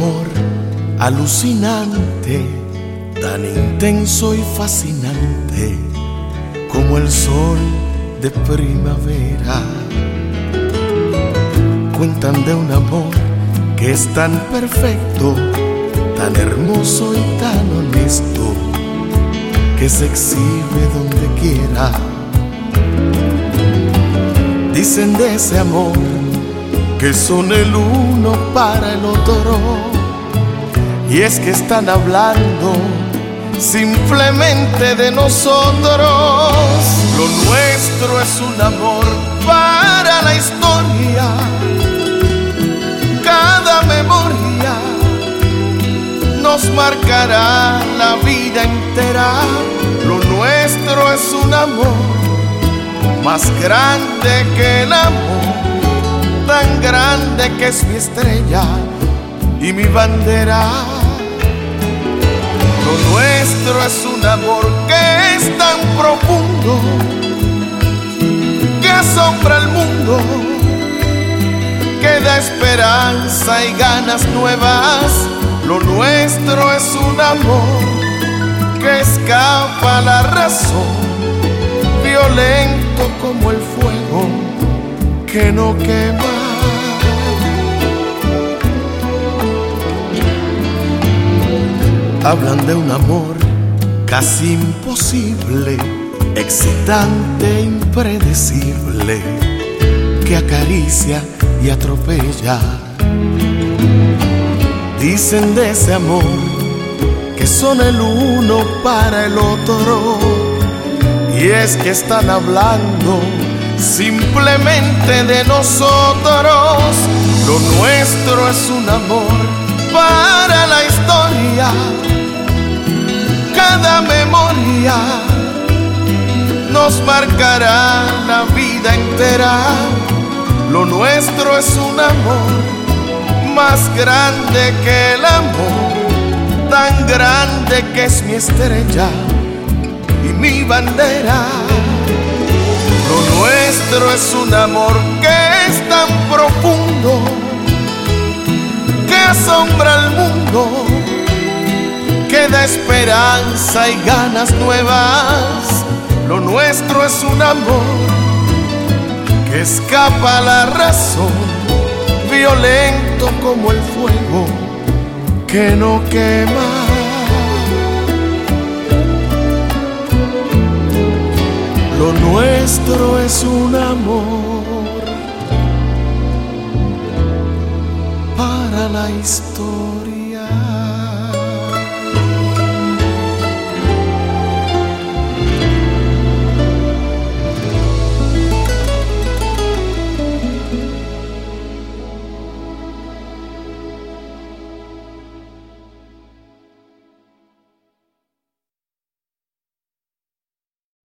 amor alucinante, tan intenso y fascinante como el sol de primavera. Cuentan de un amor que es tan perfecto, tan hermoso y tan honesto, que se exhibe donde quiera. Dicen de ese amor que son el uno para el otro, y es que están hablando simplemente de nosotros. Lo nuestro es un amor para la historia, cada memoria nos marcará la vida entera. Lo nuestro es un amor más grande que el amor, tan grande que es mi estrella y mi bandera. Lo nuestro es un amor que es tan profundo, que asombra al mundo, que da esperanza y ganas nuevas. Lo nuestro es un amor que escapa a la razón, violento como el fuego que no quema. Hablan de un amor casi imposible, excitante, impredecible, que acaricia y atropella. Dicen de ese amor que son el uno para el otro, y es que están hablando simplemente de nosotros. Lo nuestro es un amor para la historia, cada memoria nos marcará la vida entera. Lo nuestro es un amor más grande que el amor, tan grande que es mi estrella y mi bandera. Lo nuestro es un amor que es tan profundo, que asombra al mundo, que da esperanza y ganas nuevas. Lo nuestro es un amor que escapa a la razón, violento como el fuego que no quema. Lo nuestro es un amor para la historia.